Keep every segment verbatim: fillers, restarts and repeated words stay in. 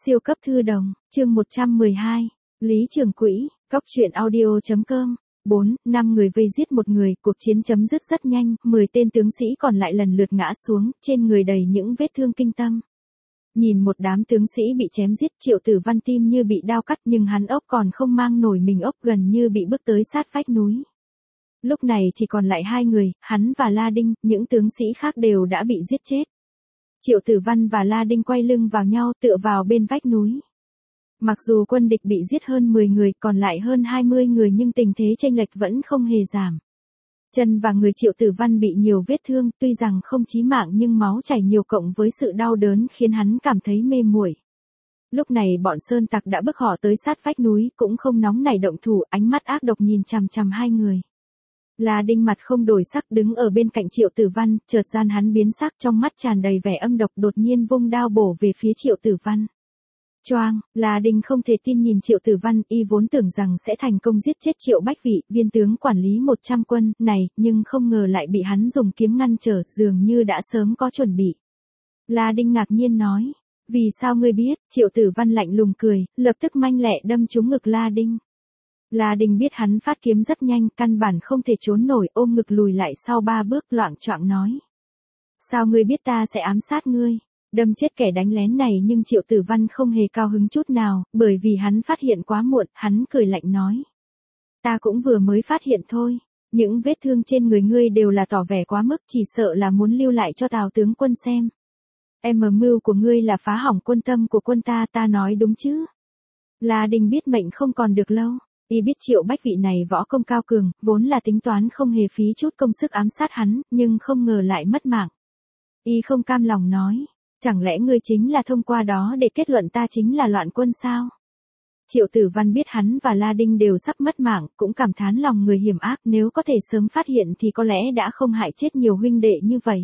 Siêu cấp thư đồng, chương một trăm mười hai, Lý Trường Quỹ, Cóc truyện audio chấm com. bốn, năm người vây giết một người, cuộc chiến chấm dứt rất nhanh, mười tên tướng sĩ còn lại lần lượt ngã xuống, trên người đầy những vết thương kinh tâm. Nhìn một đám tướng sĩ bị chém giết, Triệu Tử Văn tim như bị đao cắt, nhưng hắn ốc còn không mang nổi mình ốc, gần như bị bước tới sát vách núi. Lúc này chỉ còn lại hai người, hắn và La Đinh, những tướng sĩ khác đều đã bị giết chết. Triệu Tử Văn và La Đinh quay lưng vào nhau, tựa vào bên vách núi. Mặc dù quân địch bị giết hơn mười người, còn lại hơn hai mươi người, nhưng tình thế chênh lệch vẫn không hề giảm. Chân và người Triệu Tử Văn bị nhiều vết thương, tuy rằng không chí mạng nhưng máu chảy nhiều cộng với sự đau đớn khiến hắn cảm thấy mê muội. Lúc này bọn sơn tặc đã bước họ tới sát vách núi, cũng không nóng nảy động thủ, ánh mắt ác độc nhìn chằm chằm hai người. La Đinh mặt không đổi sắc đứng ở bên cạnh Triệu Tử Văn, chợt gian hắn biến sắc, trong mắt tràn đầy vẻ âm độc, đột nhiên vung đao bổ về phía Triệu Tử Văn. Choang, La Đinh không thể tin nhìn Triệu Tử Văn, y vốn tưởng rằng sẽ thành công giết chết Triệu Bách Vị, viên tướng quản lý một trăm quân này, nhưng không ngờ lại bị hắn dùng kiếm ngăn trở, dường như đã sớm có chuẩn bị. La Đinh ngạc nhiên nói, vì sao ngươi biết? Triệu Tử Văn lạnh lùng cười, lập tức manh lẹ đâm trúng ngực La Đinh. La Đinh biết hắn phát kiếm rất nhanh, căn bản không thể trốn nổi, ôm ngực lùi lại sau ba bước, loạng choạng nói. Sao ngươi biết ta sẽ ám sát ngươi? Đâm chết kẻ đánh lén này, nhưng Triệu Tử Văn không hề cao hứng chút nào, bởi vì hắn phát hiện quá muộn, hắn cười lạnh nói. Ta cũng vừa mới phát hiện thôi, những vết thương trên người ngươi đều là tỏ vẻ quá mức, chỉ sợ là muốn lưu lại cho Tào tướng quân xem. Em mờ mưu của ngươi là phá hỏng quân tâm của quân ta, ta nói đúng chứ? La Đinh biết mệnh không còn được lâu. Y biết Triệu Bách Vị này võ công cao cường, vốn là tính toán không hề phí chút công sức ám sát hắn, nhưng không ngờ lại mất mạng. Y không cam lòng nói, chẳng lẽ ngươi chính là thông qua đó để kết luận ta chính là loạn quân sao? Triệu Tử Văn biết hắn và La Đinh đều sắp mất mạng, cũng cảm thán lòng người hiểm ác, nếu có thể sớm phát hiện thì có lẽ đã không hại chết nhiều huynh đệ như vậy.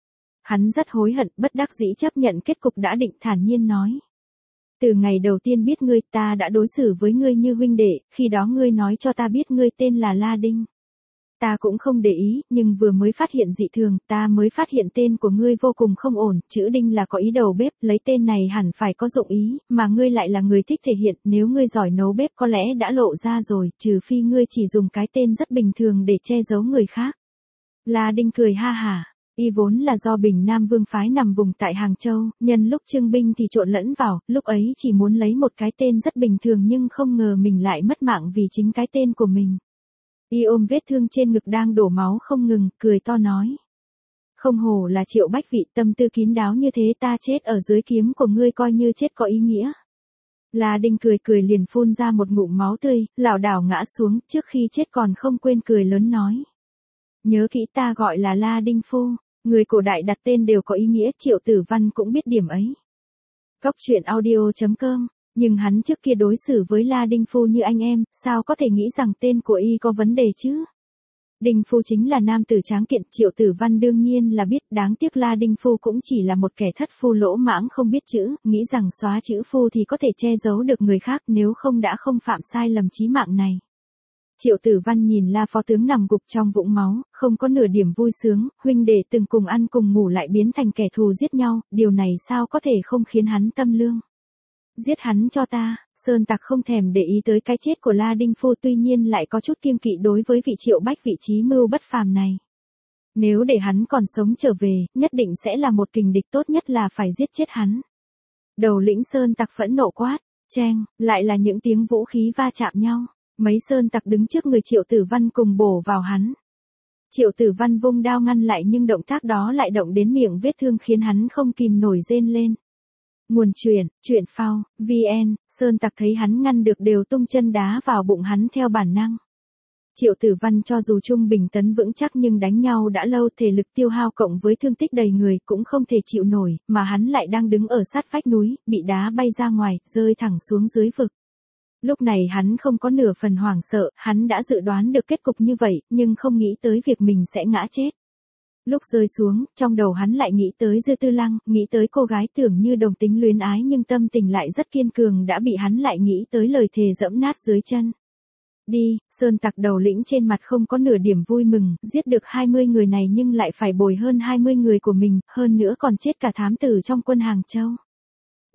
Hắn rất hối hận, bất đắc dĩ chấp nhận kết cục đã định, thản nhiên nói. Từ ngày đầu tiên biết ngươi, ta đã đối xử với ngươi như huynh đệ, khi đó ngươi nói cho ta biết ngươi tên là La Đinh. Ta cũng không để ý, nhưng vừa mới phát hiện dị thường, ta mới phát hiện tên của ngươi vô cùng không ổn, chữ Đinh là có ý đầu bếp, lấy tên này hẳn phải có dụng ý, mà ngươi lại là người thích thể hiện, nếu ngươi giỏi nấu bếp có lẽ đã lộ ra rồi, trừ phi ngươi chỉ dùng cái tên rất bình thường để che giấu người khác. La Đinh cười ha hả. Y vốn là do Bình Nam Vương phái nằm vùng tại Hàng Châu, nhân lúc trưng binh thì trộn lẫn vào, lúc ấy chỉ muốn lấy một cái tên rất bình thường nhưng không ngờ mình lại mất mạng vì chính cái tên của mình. Y ôm vết thương trên ngực đang đổ máu không ngừng, cười to nói. Không hổ là Triệu Bách Vị, tâm tư kín đáo như thế, ta chết ở dưới kiếm của ngươi coi như chết có ý nghĩa. La Đinh cười cười liền phun ra một ngụm máu tươi, lảo đảo ngã xuống, trước khi chết còn không quên cười lớn nói. Nhớ kỹ ta gọi là La Đinh Phu. Người cổ đại đặt tên đều có ý nghĩa, Triệu Tử Văn cũng biết điểm ấy. Cóc truyện audio chấm com, nhưng hắn trước kia đối xử với La Đinh Phu như anh em, sao có thể nghĩ rằng tên của y có vấn đề chứ? Đinh Phu chính là nam tử tráng kiện, Triệu Tử Văn đương nhiên là biết, đáng tiếc La Đinh Phu cũng chỉ là một kẻ thất phu lỗ mãng không biết chữ, nghĩ rằng xóa chữ Phu thì có thể che giấu được người khác, nếu không đã không phạm sai lầm chí mạng này. Triệu Tử Văn nhìn La phó tướng nằm gục trong vũng máu, không có nửa điểm vui sướng, huynh đệ từng cùng ăn cùng ngủ lại biến thành kẻ thù giết nhau, điều này sao có thể không khiến hắn tâm lương. Giết hắn cho ta, sơn tặc không thèm để ý tới cái chết của La Đinh Phu, tuy nhiên lại có chút kiêng kỵ đối với vị Triệu Bách Vị trí mưu bất phàm này. Nếu để hắn còn sống trở về, nhất định sẽ là một kình địch, tốt nhất là phải giết chết hắn. Đầu lĩnh sơn tặc phẫn nộ quát, cheng, lại là những tiếng vũ khí va chạm nhau. Mấy sơn tặc đứng trước người Triệu Tử Văn cùng bổ vào hắn. Triệu Tử Văn vung đao ngăn lại nhưng động tác đó lại động đến miệng vết thương khiến hắn không kìm nổi rên lên. Nguồn truyện, truyện phao, vn, sơn tặc thấy hắn ngăn được đều tung chân đá vào bụng hắn theo bản năng. Triệu Tử Văn cho dù trung bình tấn vững chắc nhưng đánh nhau đã lâu, thể lực tiêu hao cộng với thương tích đầy người cũng không thể chịu nổi, mà hắn lại đang đứng ở sát vách núi, bị đá bay ra ngoài, rơi thẳng xuống dưới vực. Lúc này hắn không có nửa phần hoảng sợ, hắn đã dự đoán được kết cục như vậy, nhưng không nghĩ tới việc mình sẽ ngã chết. Lúc rơi xuống, trong đầu hắn lại nghĩ tới Dư Tư Lăng, nghĩ tới cô gái tưởng như đồng tính luyến ái nhưng tâm tình lại rất kiên cường, đã bị hắn lại nghĩ tới lời thề dẫm nát dưới chân. Đi, sơn tặc đầu lĩnh trên mặt không có nửa điểm vui mừng, giết được hai mươi người này nhưng lại phải bồi hơn hai mươi người của mình, hơn nữa còn chết cả thám tử trong quân Hàng Châu.